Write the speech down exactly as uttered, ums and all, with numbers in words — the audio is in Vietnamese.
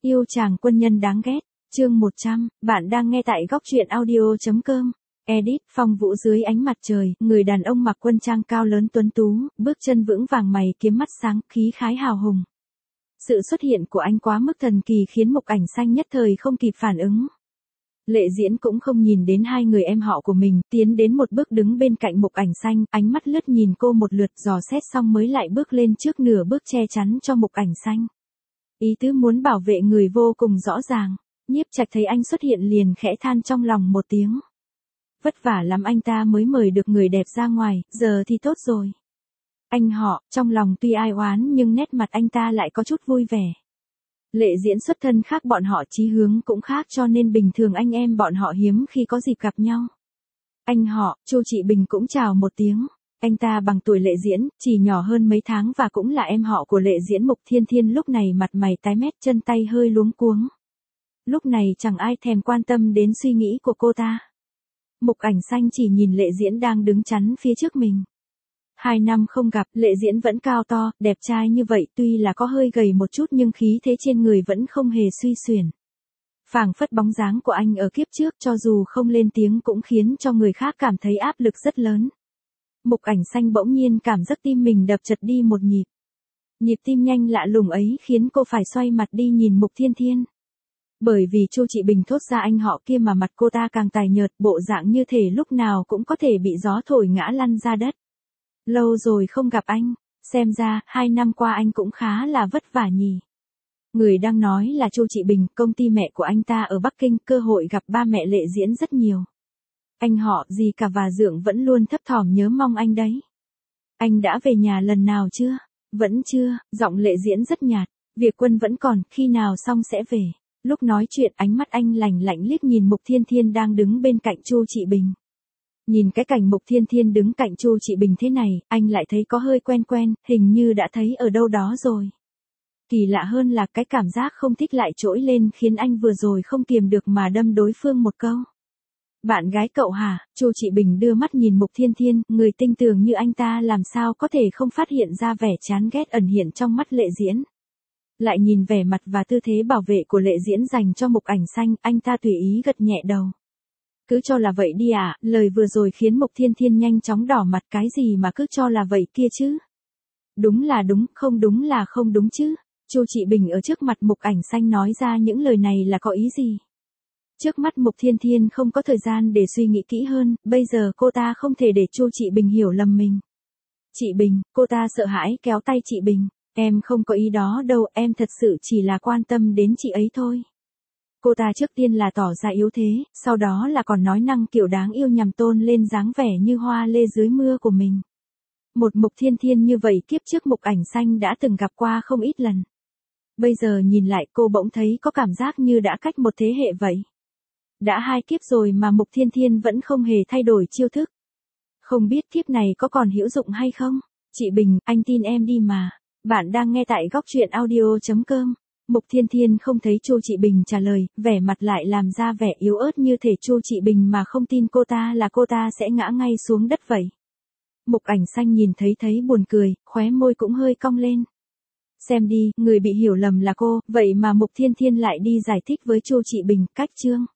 Yêu chàng quân nhân đáng ghét, chương một trăm, bạn đang nghe tại góc truyện audio.com. Edit, Phong Vũ dưới ánh mặt trời, người đàn ông mặc quân trang cao lớn tuấn tú, bước chân vững vàng mày kiếm mắt sáng, khí khái hào hùng. Sự xuất hiện của anh quá mức thần kỳ khiến Mục Ảnh Xanh nhất thời không kịp phản ứng. Lệ Diễn cũng không nhìn đến hai người em họ của mình, tiến đến một bước đứng bên cạnh Mục Ảnh Xanh, ánh mắt lướt nhìn cô một lượt, dò xét xong mới lại bước lên trước nửa bước che chắn cho Mục Ảnh Xanh. Ý tứ muốn bảo vệ người vô cùng rõ ràng. Nhiếp Trạch thấy anh xuất hiện liền khẽ than trong lòng một tiếng. Vất vả lắm anh ta mới mời được người đẹp ra ngoài, giờ thì tốt rồi. Anh họ, trong lòng tuy ai oán nhưng nét mặt anh ta lại có chút vui vẻ. Lệ Diễn xuất thân khác bọn họ, chí hướng cũng khác, cho nên bình thường anh em bọn họ hiếm khi có dịp gặp nhau. Anh họ, Chu Trị Bình cũng chào một tiếng. Anh ta bằng tuổi Lệ Diễn, chỉ nhỏ hơn mấy tháng và cũng là em họ của Lệ Diễn. Mục Thiên Thiên lúc này mặt mày tái mét, chân tay hơi luống cuống. Lúc này chẳng ai thèm quan tâm đến suy nghĩ của cô ta. Mục Ảnh Xanh chỉ nhìn Lệ Diễn đang đứng chắn phía trước mình. Hai năm không gặp, Lệ Diễn vẫn cao to, đẹp trai như vậy, tuy là có hơi gầy một chút nhưng khí thế trên người vẫn không hề suy xuyển. Phảng phất bóng dáng của anh ở kiếp trước, cho dù không lên tiếng cũng khiến cho người khác cảm thấy áp lực rất lớn. Mục Ảnh Xanh bỗng nhiên cảm giác tim mình đập chật đi một nhịp. Nhịp tim nhanh lạ lùng ấy khiến cô phải xoay mặt đi nhìn Mục Thiên Thiên. Bởi vì Chu Trị Bình thốt ra anh họ kia mà mặt cô ta càng tái nhợt, bộ dạng như thể lúc nào cũng có thể bị gió thổi ngã lăn ra đất. Lâu rồi không gặp anh, xem ra hai năm qua anh cũng khá là vất vả nhỉ. Người đang nói là Chu Trị Bình, công ty mẹ của anh ta ở Bắc Kinh, cơ hội gặp ba mẹ Lệ Diễn rất nhiều. Anh họ, dì cả và Dượng vẫn luôn thấp thỏm nhớ mong anh đấy. Anh đã về nhà lần nào chưa? Vẫn chưa, giọng Lệ Diễn rất nhạt. Việc quân vẫn còn, khi nào xong sẽ về. Lúc nói chuyện ánh mắt anh lạnh lạnh liếc nhìn Mục Thiên Thiên đang đứng bên cạnh Chu Trị Bình. Nhìn cái cảnh Mục Thiên Thiên đứng cạnh Chu Trị Bình thế này, anh lại thấy có hơi quen quen, hình như đã thấy ở đâu đó rồi. Kỳ lạ hơn là cái cảm giác không thích lại trỗi lên khiến anh vừa rồi không kiềm được mà đâm đối phương một câu. Bạn gái cậu hả? Chu Trị Bình đưa mắt nhìn Mục Thiên Thiên, người tinh tường như anh ta làm sao có thể không phát hiện ra vẻ chán ghét ẩn hiện trong mắt Lệ Diễn. Lại nhìn vẻ mặt và tư thế bảo vệ của Lệ Diễn dành cho Mục Ảnh Xanh, anh ta tùy ý gật nhẹ đầu. Cứ cho là vậy đi à, lời vừa rồi khiến Mục Thiên Thiên nhanh chóng đỏ mặt, cái gì mà cứ cho là vậy kia chứ. Đúng là đúng, không đúng là không đúng chứ. Chu Trị Bình ở trước mặt Mục Ảnh Xanh nói ra những lời này là có ý gì? Trước mắt Mục Thiên Thiên không có thời gian để suy nghĩ kỹ hơn, bây giờ cô ta không thể để Chu Trị Bình hiểu lầm mình. Chị Bình, cô ta sợ hãi kéo tay Chị Bình. Em không có ý đó đâu, em thật sự chỉ là quan tâm đến chị ấy thôi. Cô ta trước tiên là tỏ ra yếu thế, sau đó là còn nói năng kiểu đáng yêu nhằm tôn lên dáng vẻ như hoa lê dưới mưa của mình. Một Mục Thiên Thiên như vậy kiếp trước Mục Ảnh Xanh đã từng gặp qua không ít lần. Bây giờ nhìn lại cô bỗng thấy có cảm giác như đã cách một thế hệ vậy. Đã hai kiếp rồi mà Mục Thiên Thiên vẫn không hề thay đổi chiêu thức. Không biết kiếp này có còn hữu dụng hay không? Chị Bình, anh tin em đi mà. Bạn đang nghe tại góc truyện audio.com. Mục Thiên Thiên không thấy Chu Trị Bình trả lời, vẻ mặt lại làm ra vẻ yếu ớt như thể Chu Trị Bình mà không tin cô ta là cô ta sẽ ngã ngay xuống đất vậy. Mục Ảnh Xanh nhìn thấy thấy buồn cười, khóe môi cũng hơi cong lên. Xem đi, người bị hiểu lầm là cô, vậy mà Mục Thiên Thiên lại đi giải thích với Chu Trị Bình, cách chương.